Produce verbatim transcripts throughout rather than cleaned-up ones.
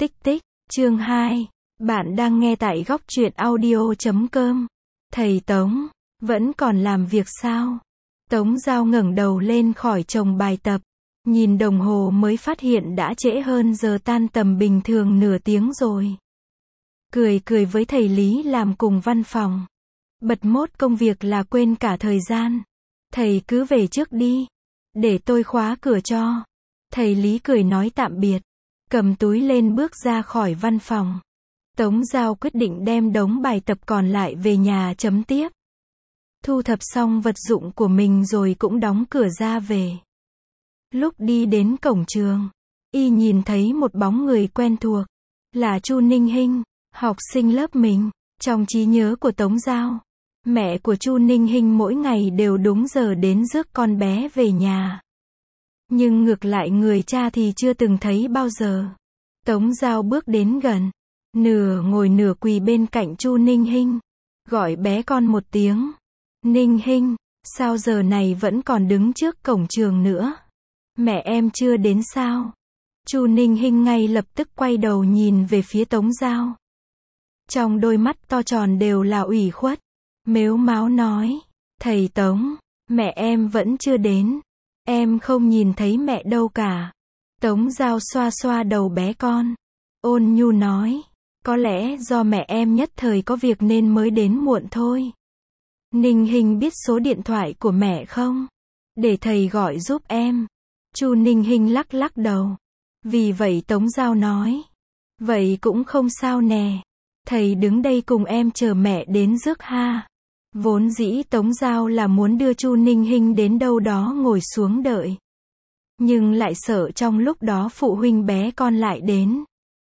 Tích tích, chương hai. Bạn đang nghe tại góc truyện audio chấm com. Thầy Tống, vẫn còn làm việc sao? Tống Giao ngẩng đầu lên khỏi chồng bài tập. Nhìn đồng hồ mới phát hiện đã trễ hơn giờ tan tầm bình thường nửa tiếng rồi. Cười cười với thầy Lý làm cùng văn phòng. Bật mốt công việc là quên cả thời gian. Thầy cứ về trước đi. Để tôi khóa cửa cho. Thầy Lý cười nói tạm biệt. Cầm túi lên bước ra khỏi văn phòng. Tống Giao quyết định đem đống bài tập còn lại về nhà chấm tiếp. Thu thập xong vật dụng của mình rồi cũng đóng cửa ra về. Lúc đi đến cổng trường, y nhìn thấy một bóng người quen thuộc. Là Chu Ninh Hinh, học sinh lớp mình. Trong trí nhớ của Tống Giao, mẹ của Chu Ninh Hinh mỗi ngày đều đúng giờ đến rước con bé về nhà. Nhưng ngược lại người cha thì chưa từng thấy bao giờ. Tống Giao bước đến gần, nửa ngồi nửa quỳ bên cạnh Chu Ninh Hinh, gọi bé con một tiếng. Ninh Hinh, sao giờ này vẫn còn đứng trước cổng trường nữa? Mẹ em chưa đến sao? Chu Ninh Hinh ngay lập tức quay đầu nhìn về phía Tống Giao. Trong đôi mắt to tròn đều là ủy khuất. Mếu máo nói, thầy Tống, mẹ em vẫn chưa đến. Em không nhìn thấy mẹ đâu cả. Tống Giao xoa xoa đầu bé con. Ôn nhu nói, có lẽ do mẹ em nhất thời có việc nên mới đến muộn thôi. Ninh Hinh biết số điện thoại của mẹ không? Để thầy gọi giúp em. Chu Ninh Hinh lắc lắc đầu. Vì vậy Tống Giao nói, vậy cũng không sao nè. Thầy đứng đây cùng em chờ mẹ đến rước ha. Vốn dĩ Tống Giao là muốn đưa Chu Ninh Hinh đến đâu đó ngồi xuống đợi. Nhưng lại sợ trong lúc đó phụ huynh bé con lại đến.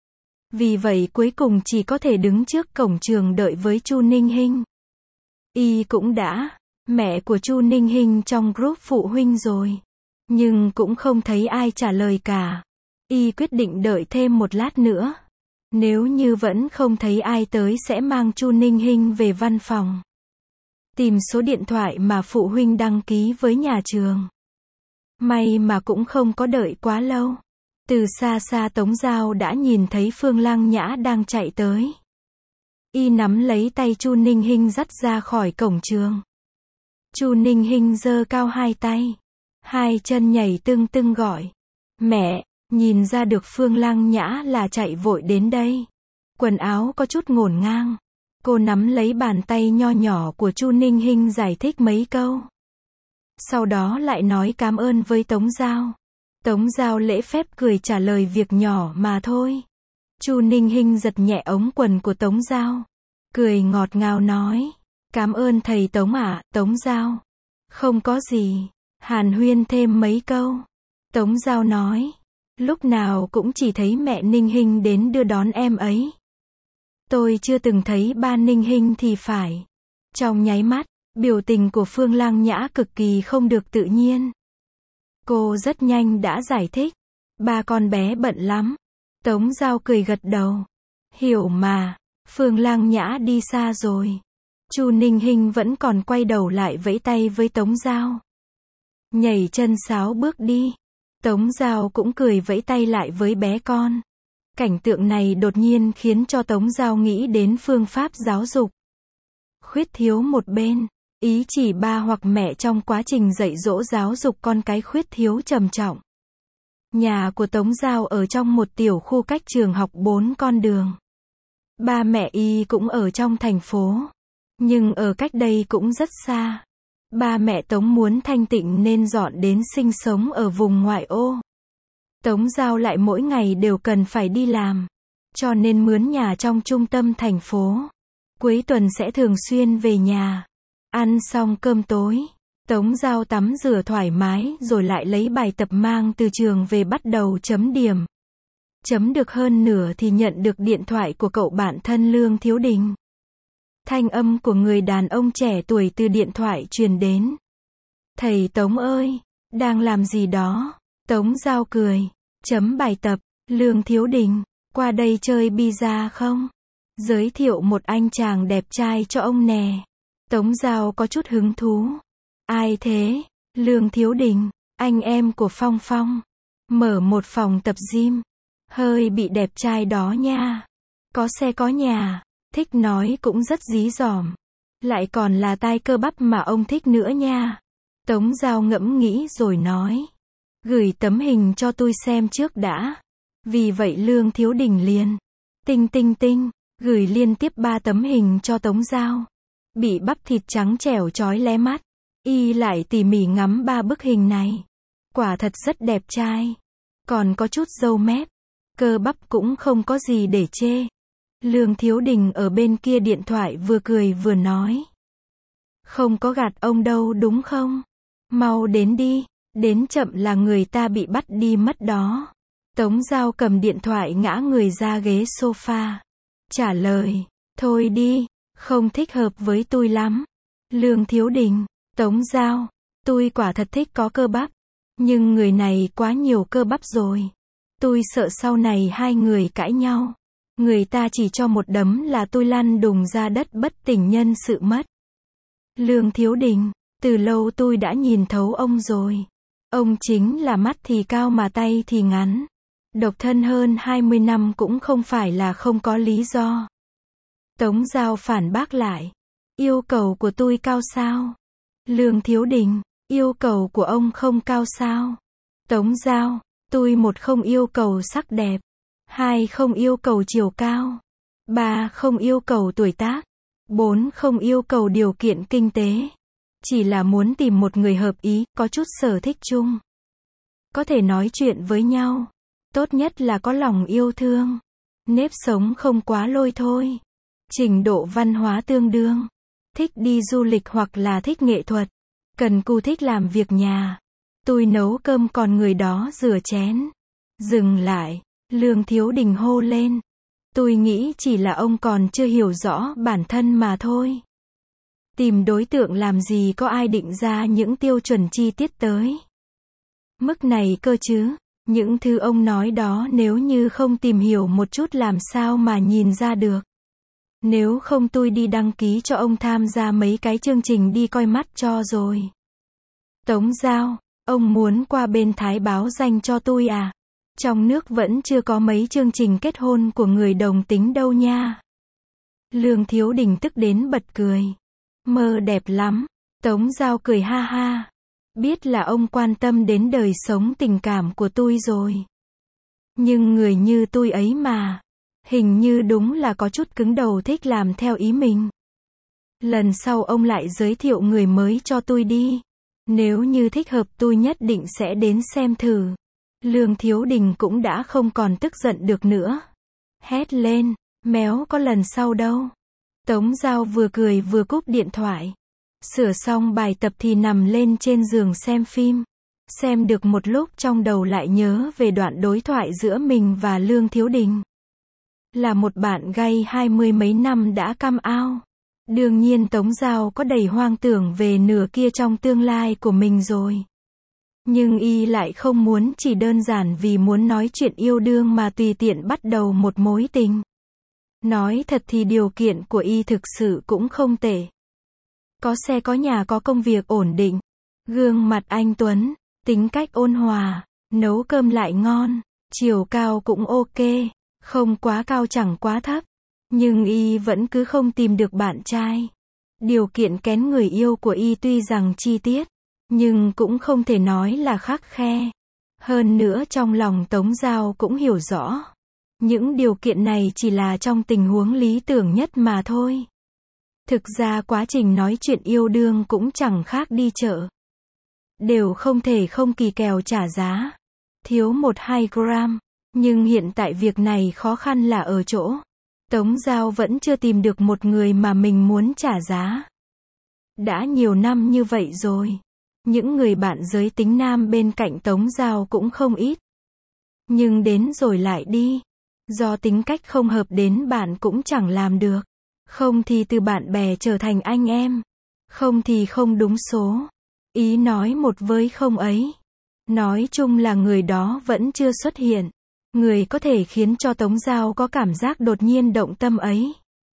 Vì vậy cuối cùng chỉ có thể đứng trước cổng trường đợi với Chu Ninh Hinh. Y cũng đã, mẹ của Chu Ninh Hinh trong group phụ huynh rồi. Nhưng cũng không thấy ai trả lời cả. Y quyết định đợi thêm một lát nữa. Nếu như vẫn không thấy ai tới sẽ mang Chu Ninh Hinh về văn phòng. Tìm số điện thoại mà phụ huynh đăng ký với nhà trường. May mà cũng không có đợi quá lâu. Từ xa xa Tống Giao đã nhìn thấy Phương Lăng Nhã đang chạy tới. Y nắm lấy tay Chu Ninh Hinh dắt ra khỏi cổng trường. Chu Ninh Hinh giơ cao hai tay. Hai chân nhảy tưng tưng gọi. Mẹ, nhìn ra được Phương Lăng Nhã là chạy vội đến đây. Quần áo có chút ngổn ngang. Cô nắm lấy bàn tay nho nhỏ của Chu Ninh Hinh giải thích mấy câu. Sau đó lại nói cảm ơn với Tống Giao. Tống Giao lễ phép cười trả lời việc nhỏ mà thôi. Chu Ninh Hinh giật nhẹ ống quần của Tống Giao. Cười ngọt ngào nói. Cảm ơn thầy Tống ạ, Tống Giao. Không có gì. Hàn huyên thêm mấy câu. Tống Giao nói. Lúc nào cũng chỉ thấy mẹ Ninh Hinh đến đưa đón em ấy. Tôi chưa từng thấy ba Ninh Hinh thì phải. Trong nháy mắt, biểu tình của Phương Lăng Nhã cực kỳ không được tự nhiên. Cô rất nhanh đã giải thích. Ba con bé bận lắm. Tống Giao cười gật đầu. Hiểu mà. Phương Lăng Nhã đi xa rồi. Chu Ninh Hinh vẫn còn quay đầu lại vẫy tay với Tống Giao. Nhảy chân sáo bước đi. Tống Giao cũng cười vẫy tay lại với bé con. Cảnh tượng này đột nhiên khiến cho Tống Giao nghĩ đến phương pháp giáo dục. Khuyết thiếu một bên. Ý chỉ ba hoặc mẹ trong quá trình dạy dỗ giáo dục con cái khuyết thiếu trầm trọng. Nhà của Tống Giao ở trong một tiểu khu cách trường học bốn con đường. Ba mẹ y cũng ở trong thành phố. Nhưng ở cách đây cũng rất xa. Ba mẹ Tống muốn thanh tịnh nên dọn đến sinh sống ở vùng ngoại ô. Tống Giao lại mỗi ngày đều cần phải đi làm. Cho nên mướn nhà trong trung tâm thành phố. Cuối tuần sẽ thường xuyên về nhà. Ăn xong cơm tối. Tống Giao tắm rửa thoải mái rồi lại lấy bài tập mang từ trường về bắt đầu chấm điểm. Chấm được hơn nửa thì nhận được điện thoại của cậu bạn thân Lương Thiếu Đình. Thanh âm của người đàn ông trẻ tuổi từ điện thoại truyền đến. Thầy Tống ơi, đang làm gì đó? Tống Giao cười. Chấm bài tập. Lương Thiếu Đình, qua đây chơi pizza không? Giới thiệu một anh chàng đẹp trai cho ông nè. Tống Giao có chút hứng thú. Ai thế? Lương Thiếu Đình, anh em của Phong Phong. Mở một phòng tập gym. Hơi bị đẹp trai đó nha. Có xe có nhà. Thích nói cũng rất dí dỏm. Lại còn là tai cơ bắp mà ông thích nữa nha. Tống Giao ngẫm nghĩ rồi nói. Gửi tấm hình cho tôi xem trước đã. Vì vậy Lương Thiếu Đình liền. Tinh tinh tinh. Gửi liên tiếp ba tấm hình cho Tống Giao. Bị bắp thịt trắng trẻo chói lé mắt. Y lại tỉ mỉ ngắm ba bức hình này. Quả thật rất đẹp trai. Còn có chút râu mép. Cơ bắp cũng không có gì để chê. Lương Thiếu Đình ở bên kia điện thoại vừa cười vừa nói. Không có gạt ông đâu đúng không? Mau đến đi. Đến chậm là người ta bị bắt đi mất đó. Tống Giao cầm điện thoại ngã người ra ghế sofa. Trả lời. Thôi đi. Không thích hợp với tôi lắm. Lương Thiếu Đình. Tống Giao. Tôi quả thật thích có cơ bắp. Nhưng người này quá nhiều cơ bắp rồi. Tôi sợ sau này hai người cãi nhau. Người ta chỉ cho một đấm là tôi lăn đùng ra đất bất tỉnh nhân sự mất. Lương Thiếu Đình. Từ lâu tôi đã nhìn thấu ông rồi. Ông chính là mắt thì cao mà tay thì ngắn. Độc thân hơn hai mươi năm cũng không phải là không có lý do. Tống Giao phản bác lại. Yêu cầu của tôi cao sao? Lương Thiếu Đình. Yêu cầu của ông không cao sao? Tống Giao. Tôi một không yêu cầu sắc đẹp. Hai không yêu cầu chiều cao. Ba không yêu cầu tuổi tác. Bốn không yêu cầu điều kiện kinh tế. Chỉ là muốn tìm một người hợp ý, có chút sở thích chung. Có thể nói chuyện với nhau. Tốt nhất là có lòng yêu thương. Nếp sống không quá lôi thôi. Trình độ văn hóa tương đương. Thích đi du lịch hoặc là thích nghệ thuật. Cần cù thích làm việc nhà. Tôi nấu cơm còn người đó rửa chén. Dừng lại. Lương Thiếu Đình hô lên. Tôi nghĩ chỉ là ông còn chưa hiểu rõ bản thân mà thôi. Tìm đối tượng làm gì có ai định ra những tiêu chuẩn chi tiết tới. Mức này cơ chứ. Những thứ ông nói đó nếu như không tìm hiểu một chút làm sao mà nhìn ra được. Nếu không tôi đi đăng ký cho ông tham gia mấy cái chương trình đi coi mắt cho rồi. Tống Giao. Ông muốn qua bên Thái báo danh cho tôi à? Trong nước vẫn chưa có mấy chương trình kết hôn của người đồng tính đâu nha. Lương Thiếu Đình tức đến bật cười. Mơ đẹp lắm. Tống Giao cười ha ha. Biết là ông quan tâm đến đời sống tình cảm của tôi rồi. Nhưng người như tôi ấy mà. Hình như đúng là có chút cứng đầu thích làm theo ý mình. Lần sau ông lại giới thiệu người mới cho tôi đi. Nếu như thích hợp tôi nhất định sẽ đến xem thử. Lương Thiếu Đình cũng đã không còn tức giận được nữa. Hét lên, méo có lần sau đâu. Tống Giao vừa cười vừa cúp điện thoại. Sửa xong bài tập thì nằm lên trên giường xem phim. Xem được một lúc trong đầu lại nhớ về đoạn đối thoại giữa mình và Lương Thiếu Đình. Là một bạn gay hai mươi mấy năm đã cam ao. Đương nhiên Tống Giao có đầy hoang tưởng về nửa kia trong tương lai của mình rồi. Nhưng y lại không muốn chỉ đơn giản vì muốn nói chuyện yêu đương mà tùy tiện bắt đầu một mối tình. Nói thật thì điều kiện của y thực sự cũng không tệ. Có xe có nhà có công việc ổn định. Gương mặt anh tuấn, tính cách ôn hòa, nấu cơm lại ngon, chiều cao cũng ok, không quá cao chẳng quá thấp. Nhưng y vẫn cứ không tìm được bạn trai. Điều kiện kén người yêu của y tuy rằng chi tiết, nhưng cũng không thể nói là khắt khe. Hơn nữa trong lòng Tống Giao cũng hiểu rõ. Những điều kiện này chỉ là trong tình huống lý tưởng nhất mà thôi. Thực ra quá trình nói chuyện yêu đương cũng chẳng khác đi chợ. Đều không thể không kỳ kèo trả giá. Thiếu một hai gram. Nhưng hiện tại việc này khó khăn là ở chỗ. Tống Giao vẫn chưa tìm được một người mà mình muốn trả giá. Đã nhiều năm như vậy rồi. Những người bạn giới tính nam bên cạnh Tống Giao cũng không ít. Nhưng đến rồi lại đi. Do tính cách không hợp đến bạn cũng chẳng làm được. Không thì từ bạn bè trở thành anh em. Không thì không đúng số. Ý nói một với không ấy. Nói chung là người đó vẫn chưa xuất hiện. Người có thể khiến cho Tống Giao có cảm giác đột nhiên động tâm ấy.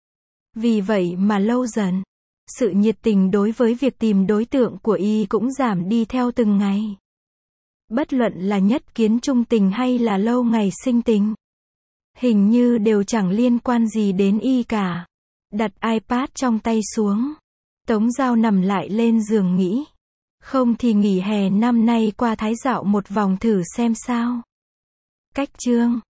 Vì vậy mà lâu dần, sự nhiệt tình đối với việc tìm đối tượng của y cũng giảm đi theo từng ngày. Bất luận là nhất kiến trung tình hay là lâu ngày sinh tình. Hình như đều chẳng liên quan gì đến y cả. Đặt iPad trong tay xuống. Tống Giao nằm lại lên giường nghĩ. Không thì nghỉ hè năm nay qua Thái dạo một vòng thử xem sao. Cách chương